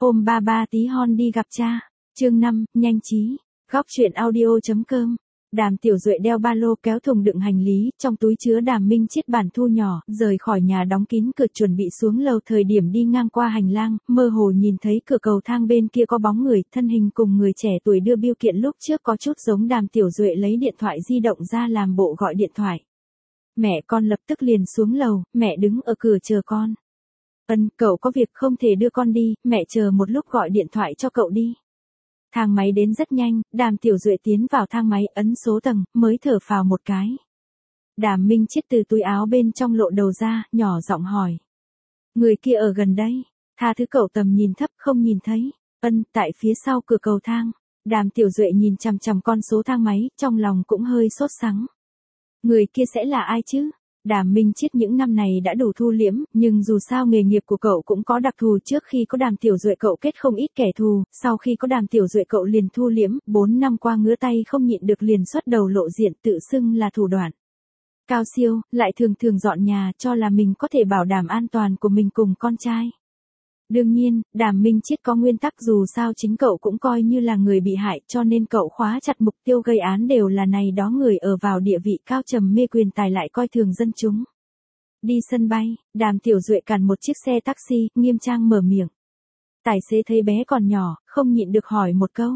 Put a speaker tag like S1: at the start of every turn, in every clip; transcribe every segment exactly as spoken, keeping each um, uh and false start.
S1: Hôm ba ba tí hon đi gặp cha. Chương năm, nhanh trí. Góc truyện audio.com. Đàm Tiểu Duệ đeo ba lô kéo thùng đựng hành lý, trong túi chứa Đàm Minh Chiết bản thu nhỏ, rời khỏi nhà đóng kín cửa chuẩn bị xuống lầu. Thời điểm đi ngang qua hành lang, mơ hồ nhìn thấy cửa cầu thang bên kia có bóng người, thân hình cùng người trẻ tuổi đưa bưu kiện lúc trước có chút giống. Đàm Tiểu Duệ lấy điện thoại di động ra làm bộ gọi điện thoại. Mẹ con lập tức liền xuống lầu, mẹ đứng ở cửa chờ con. Ân, cậu có việc không thể đưa con đi, mẹ chờ một lúc gọi điện thoại cho cậu đi. Thang máy đến rất nhanh, Đàm Tiểu Duệ tiến vào thang máy, ấn số tầng, mới thở phào một cái. Đàm Minh Chiết từ túi áo bên trong lộ đầu ra, nhỏ giọng hỏi. Người kia ở gần đây, tha thứ cậu tầm nhìn thấp không nhìn thấy. Ân, tại phía sau cửa cầu thang. Đàm Tiểu Duệ nhìn chằm chằm con số thang máy, trong lòng cũng hơi sốt sắng. Người kia sẽ là ai chứ? Đàm Minh Chiết những năm này đã đủ thu liễm, nhưng dù sao nghề nghiệp của cậu cũng có đặc thù. Trước khi có Đàm Tiểu Duệ cậu kết không ít kẻ thù, sau khi có Đàm Tiểu Duệ cậu liền thu liễm, bốn năm qua ngứa tay không nhịn được liền xuất đầu lộ diện, tự xưng là thủ đoạn cao siêu, lại thường thường dọn nhà cho là mình có thể bảo đảm an toàn của mình cùng con trai. Đương nhiên, Đàm Minh Chiết có nguyên tắc, dù sao chính cậu cũng coi như là người bị hại, cho nên cậu khóa chặt mục tiêu gây án đều là này đó người ở vào địa vị cao trầm mê quyền tài lại coi thường dân chúng. Đi sân bay, Đàm Tiểu Duệ cản một chiếc xe taxi, nghiêm trang mở miệng. Tài xế thấy bé còn nhỏ, không nhịn được hỏi một câu.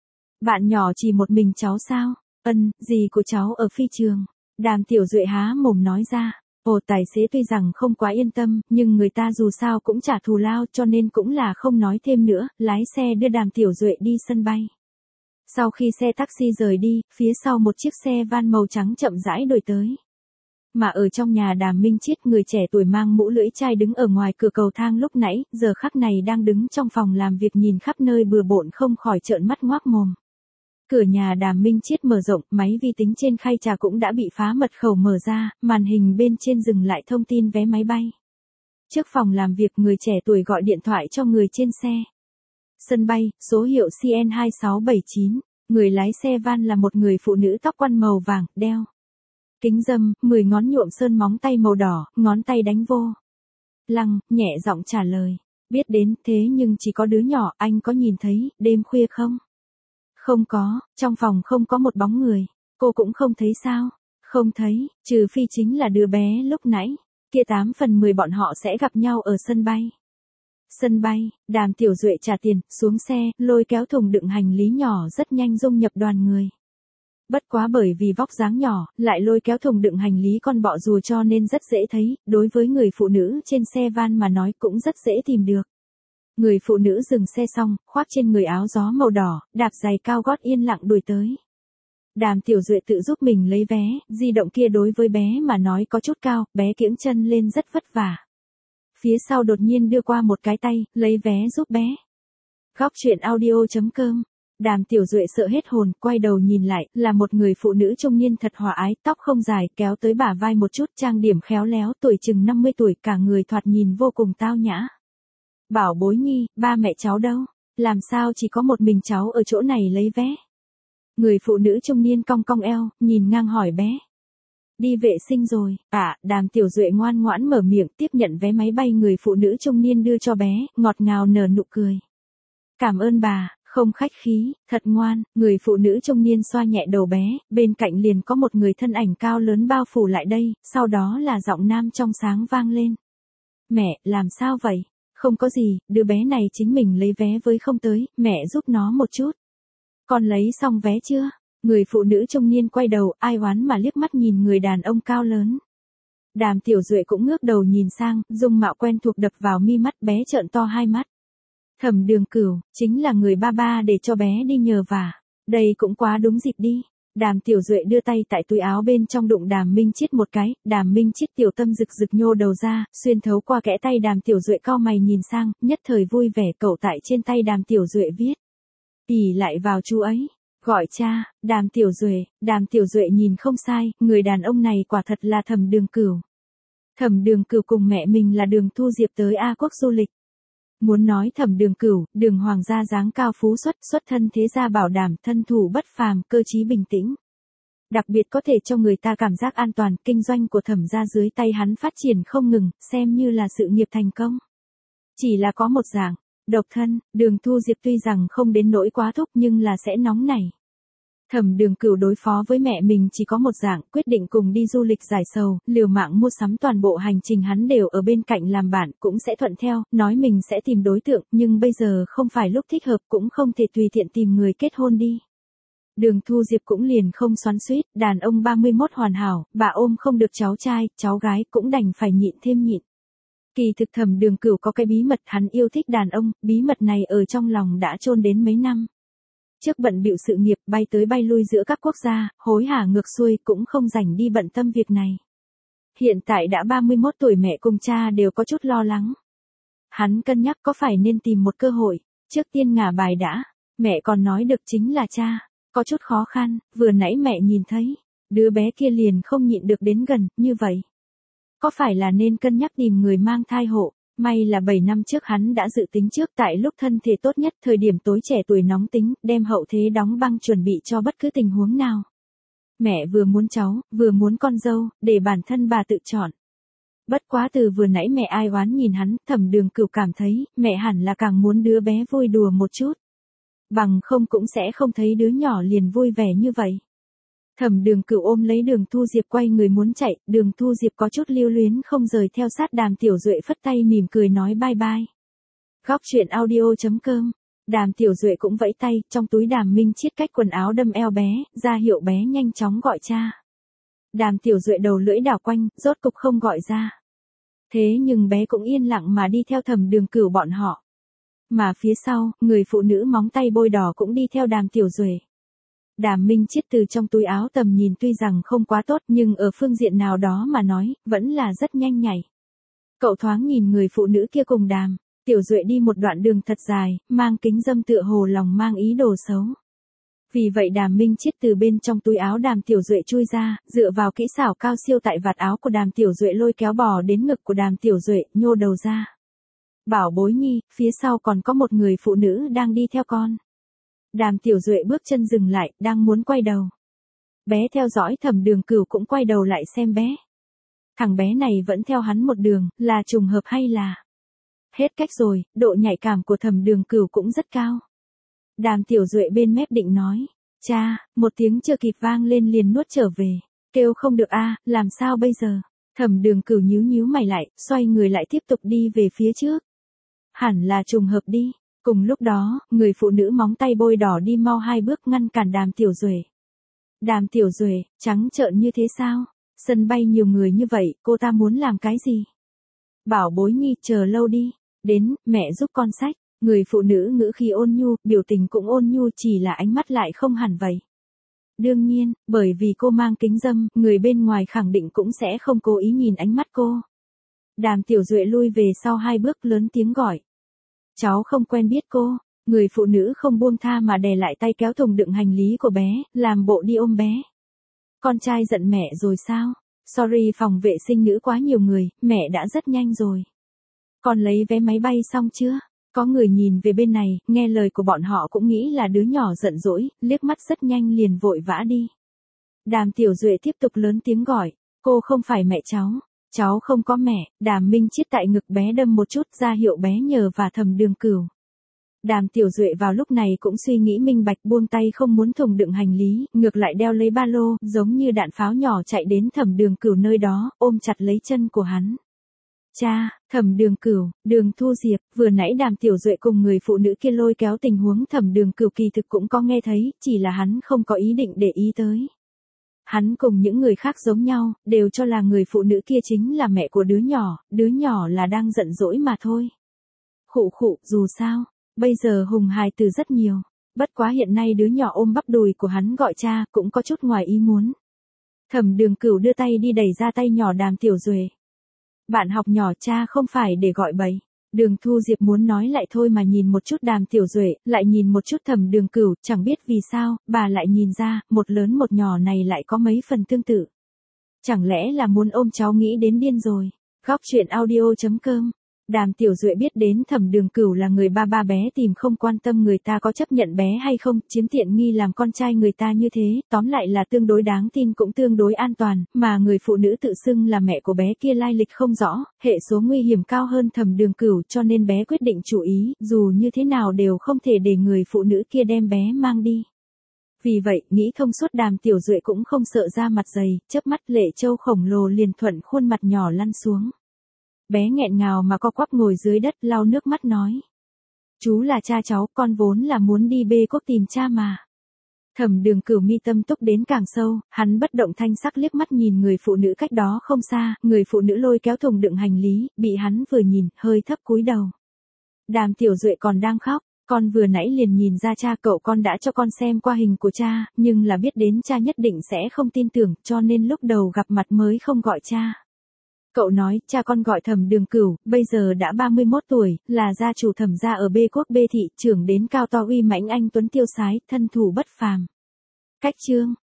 S1: Bạn nhỏ chỉ một mình cháu sao? Ân, dì của cháu ở phi trường. Đàm Tiểu Duệ há mồm nói ra. Ồ, tài xế tuy rằng không quá yên tâm, nhưng người ta dù sao cũng trả thù lao cho nên cũng là không nói thêm nữa, lái xe đưa Đàm Tiểu Duệ đi sân bay. Sau khi xe taxi rời đi, phía sau một chiếc xe van màu trắng chậm rãi đuổi tới. Mà ở trong nhà Đàm Minh Chiết, người trẻ tuổi mang mũ lưỡi chai đứng ở ngoài cửa cầu thang lúc nãy, giờ khắc này đang đứng trong phòng làm việc nhìn khắp nơi bừa bộn không khỏi trợn mắt ngoác mồm. Cửa nhà Đàm Minh Chiết mở rộng, máy vi tính trên khay trà cũng đã bị phá mật khẩu mở ra, màn hình bên trên dừng lại thông tin vé máy bay. Trước phòng làm việc, người trẻ tuổi gọi điện thoại cho người trên xe. Sân bay, số hiệu C N hai sáu bảy chín, người lái xe van là một người phụ nữ tóc quăn màu vàng, đeo kính râm, mười ngón nhuộm sơn móng tay màu đỏ, ngón tay đánh vô lăng, nhẹ giọng trả lời. Biết đến, thế nhưng chỉ có đứa nhỏ, anh có nhìn thấy, đêm khuya không? Không có, trong phòng không có một bóng người. Cô cũng không thấy sao? Không thấy, trừ phi chính là đứa bé lúc nãy. Kia tám phần mười bọn họ sẽ gặp nhau ở sân bay. Sân bay, Đàm Tiểu Duệ trả tiền, xuống xe, lôi kéo thùng đựng hành lý nhỏ rất nhanh dung nhập đoàn người. Bất quá bởi vì vóc dáng nhỏ, lại lôi kéo thùng đựng hành lý con bọ rùa cho nên rất dễ thấy, đối với người phụ nữ trên xe van mà nói cũng rất dễ tìm được. Người phụ nữ dừng xe xong, khoác trên người áo gió màu đỏ, đạp giày cao gót yên lặng đuổi tới. Đàm Tiểu Duệ tự giúp mình lấy vé, di động kia đối với bé mà nói có chút cao, bé kiễng chân lên rất vất vả. Phía sau đột nhiên đưa qua một cái tay, lấy vé giúp bé. Góc truyện audio.com. Đàm Tiểu Duệ sợ hết hồn, quay đầu nhìn lại, là một người phụ nữ trung niên thật hòa ái, tóc không dài, kéo tới bả vai một chút, trang điểm khéo léo, tuổi chừng năm mươi tuổi, cả người thoạt nhìn vô cùng tao nhã. Bảo bối nhi, ba mẹ cháu đâu? Làm sao chỉ có một mình cháu ở chỗ này lấy vé? Người phụ nữ trung niên cong cong eo, nhìn ngang hỏi bé. Đi vệ sinh rồi, à, Đàm Tiểu Duệ ngoan ngoãn mở miệng tiếp nhận vé máy bay người phụ nữ trung niên đưa cho bé, ngọt ngào nở nụ cười. Cảm ơn bà, không khách khí, thật ngoan, người phụ nữ trung niên xoa nhẹ đầu bé, bên cạnh liền có một người thân ảnh cao lớn bao phủ lại đây, sau đó là giọng nam trong sáng vang lên. Mẹ, làm sao vậy? Không có gì, đứa bé này chính mình lấy vé với không tới, mẹ giúp nó một chút. Con lấy xong vé chưa? Người phụ nữ trung niên quay đầu, ai oán mà liếc mắt nhìn người đàn ông cao lớn. Đàm Tiểu Duệ cũng ngước đầu nhìn sang, dung mạo quen thuộc đập vào mi mắt, bé trợn to hai mắt. Thẩm Đường Cửu, chính là người ba ba để cho bé đi nhờ vả. Đây cũng quá đúng dịp đi. Đàm Tiểu Duệ đưa tay tại túi áo bên trong đụng Đàm Minh Chiết một cái, Đàm Minh Chiết tiểu tâm rực rực nhô đầu ra, xuyên thấu qua kẽ tay Đàm Tiểu Duệ cau mày nhìn sang, nhất thời vui vẻ cậu tại trên tay Đàm Tiểu Duệ viết. ỉ lại vào chú ấy, gọi cha, Đàm Tiểu Duệ, Đàm Tiểu Duệ nhìn không sai, người đàn ông này quả thật là Thẩm Đường Cửu. Thẩm Đường Cửu cùng mẹ mình là Đường Thu Diệp tới A Quốc du lịch. Muốn nói Thẩm Đường Cửu, Đường hoàng gia dáng cao phú xuất, xuất thân thế gia bảo đảm, thân thủ bất phàm, cơ trí bình tĩnh. Đặc biệt có thể cho người ta cảm giác an toàn, kinh doanh của Thẩm gia dưới tay hắn phát triển không ngừng, xem như là sự nghiệp thành công. Chỉ là có một dạng, Độc thân, Đường Thu Diệp tuy rằng không đến nỗi quá thúc nhưng là sẽ nóng nảy. Thẩm Đường Cửu đối phó với mẹ mình chỉ có một dạng, quyết định cùng đi du lịch giải sầu, liều mạng mua sắm toàn bộ hành trình hắn đều ở bên cạnh làm bạn, cũng sẽ thuận theo, nói mình sẽ tìm đối tượng, nhưng bây giờ không phải lúc thích hợp, cũng không thể tùy tiện tìm người kết hôn đi. Đường Thu Diệp cũng liền không xoắn xuýt, đàn ông ba mươi mốt hoàn hảo, bà ôm không được cháu trai, cháu gái cũng đành phải nhịn thêm nhịn. Kỳ thực Thẩm Đường Cửu có cái bí mật, hắn yêu thích đàn ông, bí mật này ở trong lòng đã chôn đến mấy năm. Trước bận bịu sự nghiệp, bay tới bay lui giữa các quốc gia, hối hả ngược xuôi, cũng không rảnh đi bận tâm việc này. Hiện tại đã ba mươi mốt tuổi, mẹ cùng cha đều có chút lo lắng. Hắn cân nhắc có phải nên tìm một cơ hội, trước tiên ngả bài đã, mẹ còn nói được chính là cha, có chút khó khăn, vừa nãy mẹ nhìn thấy, đứa bé kia liền không nhịn được đến gần, như vậy. Có phải là nên cân nhắc tìm người mang thai hộ? May là bảy năm trước hắn đã dự tính trước, tại lúc thân thể tốt nhất, thời điểm tối trẻ tuổi nóng tính, đem hậu thế đóng băng chuẩn bị cho bất cứ tình huống nào. Mẹ vừa muốn cháu, vừa muốn con dâu, để bản thân bà tự chọn. Bất quá từ vừa nãy mẹ ai oán nhìn hắn, Thẩm Đường Cửu cảm thấy, mẹ hẳn là càng muốn đứa bé vui đùa một chút. Bằng không cũng sẽ không thấy đứa nhỏ liền vui vẻ như vậy. Thẩm Đường Cửu ôm lấy Đường Thu Diệp quay người muốn chạy, Đường Thu Diệp có chút lưu luyến không rời theo sát. Đàm Tiểu Duệ phất tay mỉm cười nói bye bye. Góc truyện audio chấm com. Đàm Tiểu Duệ cũng vẫy tay, trong túi Đàm Minh Chiết cách quần áo đâm eo bé, ra hiệu bé nhanh chóng gọi cha. Đàm Tiểu Duệ đầu lưỡi đảo quanh, rốt cục không gọi ra. Thế nhưng bé cũng yên lặng mà đi theo Thẩm Đường Cửu bọn họ. Mà phía sau, người phụ nữ móng tay bôi đỏ cũng đi theo Đàm Tiểu Duệ. Đàm Minh Chiết từ trong túi áo tầm nhìn tuy rằng không quá tốt nhưng ở phương diện nào đó mà nói, vẫn là rất nhanh nhạy. Cậu thoáng nhìn người phụ nữ kia cùng Đàm Tiểu Duệ đi một đoạn đường thật dài, mang kính dâm tựa hồ lòng mang ý đồ xấu. Vì vậy Đàm Minh Chiết từ bên trong túi áo Đàm Tiểu Duệ chui ra, dựa vào kỹ xảo cao siêu tại vạt áo của Đàm Tiểu Duệ lôi kéo bò đến ngực của Đàm Tiểu Duệ, nhô đầu ra. Bảo bối nhi, phía sau còn có một người phụ nữ đang đi theo con. Đàm Tiểu Duệ bước chân dừng lại, đang muốn quay đầu. Bé theo dõi Thẩm Đường Cửu cũng quay đầu lại xem bé. Thằng bé này vẫn theo hắn một đường, là trùng hợp hay là... Hết cách rồi, độ nhạy cảm của Thẩm Đường Cửu cũng rất cao. Đàm Tiểu Duệ bên mép định nói, cha, một tiếng chưa kịp vang lên liền nuốt trở về. Kêu không được a, làm sao bây giờ? Thẩm Đường Cửu nhíu nhíu mày lại, xoay người lại tiếp tục đi về phía trước. Hẳn là trùng hợp đi. Cùng lúc đó, người phụ nữ móng tay bôi đỏ đi mau hai bước ngăn cản Đàm Tiểu Duệ. Đàm Tiểu Duệ, trắng trợn như thế sao? Sân bay nhiều người như vậy, cô ta muốn làm cái gì? Bảo bối nhi, chờ lâu đi. Đến, mẹ giúp con xách. Người phụ nữ ngữ khí ôn nhu, biểu tình cũng ôn nhu, chỉ là ánh mắt lại không hẳn vậy. Đương nhiên, bởi vì cô mang kính dâm, người bên ngoài khẳng định cũng sẽ không cố ý nhìn ánh mắt cô. Đàm Tiểu Duệ lui về sau hai bước lớn tiếng gọi. Cháu không quen biết cô. Người phụ nữ không buông tha mà đè lại tay kéo thùng đựng hành lý của bé, làm bộ đi ôm bé. Con trai giận mẹ rồi sao? Sorry, phòng vệ sinh nữ quá nhiều người, mẹ đã rất nhanh rồi. Con lấy vé máy bay xong chưa? Có người nhìn về bên này, nghe lời của bọn họ cũng nghĩ là đứa nhỏ giận dỗi, liếc mắt rất nhanh liền vội vã đi. Đàm Tiểu Duệ tiếp tục lớn tiếng gọi, cô không phải mẹ cháu. Cháu không có mẹ. Đàm Minh Chiết tại ngực bé đâm một chút, ra hiệu bé nhờ và Thẩm Đường Cửu. Đàm Tiểu Duệ vào lúc này cũng suy nghĩ minh bạch, buông tay không muốn thùng đựng hành lý, ngược lại đeo lấy ba lô, giống như đạn pháo nhỏ chạy đến Thẩm Đường Cửu nơi đó, ôm chặt lấy chân của hắn. Cha, Thẩm Đường Cửu, Đường Thu Diệp, vừa nãy Đàm Tiểu Duệ cùng người phụ nữ kia lôi kéo tình huống Thẩm Đường Cửu kỳ thực cũng có nghe thấy, chỉ là hắn không có ý định để ý tới. Hắn cùng những người khác giống nhau, đều cho là người phụ nữ kia chính là mẹ của đứa nhỏ, đứa nhỏ là đang giận dỗi mà thôi. Khụ khụ, dù sao, bây giờ hùng hài từ rất nhiều, bất quá hiện nay đứa nhỏ ôm bắp đùi của hắn gọi cha, cũng có chút ngoài ý muốn. Thẩm Đường Cửu đưa tay đi đẩy ra tay nhỏ Đàm Tiểu Duệ. Bạn học nhỏ, cha không phải để gọi bậy. Đường Thu Diệp muốn nói lại thôi mà nhìn một chút Đàm Tiểu Duệ, lại nhìn một chút Thẩm Đường Cửu, chẳng biết vì sao, bà lại nhìn ra, một lớn một nhỏ này lại có mấy phần tương tự. Chẳng lẽ là muốn ôm cháu nghĩ đến điên rồi. Góc truyện audio chấm com Đàm Tiểu Duệ biết đến Thẩm Đường Cửu là người ba ba bé tìm không quan tâm người ta có chấp nhận bé hay không, chiếm tiện nghi làm con trai người ta như thế, tóm lại là tương đối đáng tin cũng tương đối an toàn, mà người phụ nữ tự xưng là mẹ của bé kia lai lịch không rõ, hệ số nguy hiểm cao hơn Thẩm Đường Cửu cho nên bé quyết định chú ý, dù như thế nào đều không thể để người phụ nữ kia đem bé mang đi. Vì vậy, nghĩ thông suốt Đàm Tiểu Duệ cũng không sợ ra mặt dày, chớp mắt Lệ Châu khổng lồ liền thuận khuôn mặt nhỏ lăn xuống. Bé nghẹn ngào mà co quắp ngồi dưới đất lau nước mắt nói. Chú là cha cháu, con vốn là muốn đi bê quốc tìm cha mà. Thẩm Đường Cửu mi tâm túc đến càng sâu, hắn bất động thanh sắc liếc mắt nhìn người phụ nữ cách đó không xa, người phụ nữ lôi kéo thùng đựng hành lý, bị hắn vừa nhìn, hơi thấp cúi đầu. Đàm Tiểu Duệ còn đang khóc. Con vừa nãy liền nhìn ra cha cậu con đã cho con xem qua hình của cha, nhưng là biết đến cha nhất định sẽ không tin tưởng, cho nên lúc đầu gặp mặt mới không gọi cha. Cậu nói, cha con gọi Thẩm Đường Cửu, bây giờ đã ba mươi mốt tuổi, là gia chủ Thẩm gia ở bê quốc bê thị, trưởng đến cao to uy mãnh anh tuấn tiêu sái, thân thủ bất phàm. Cách chương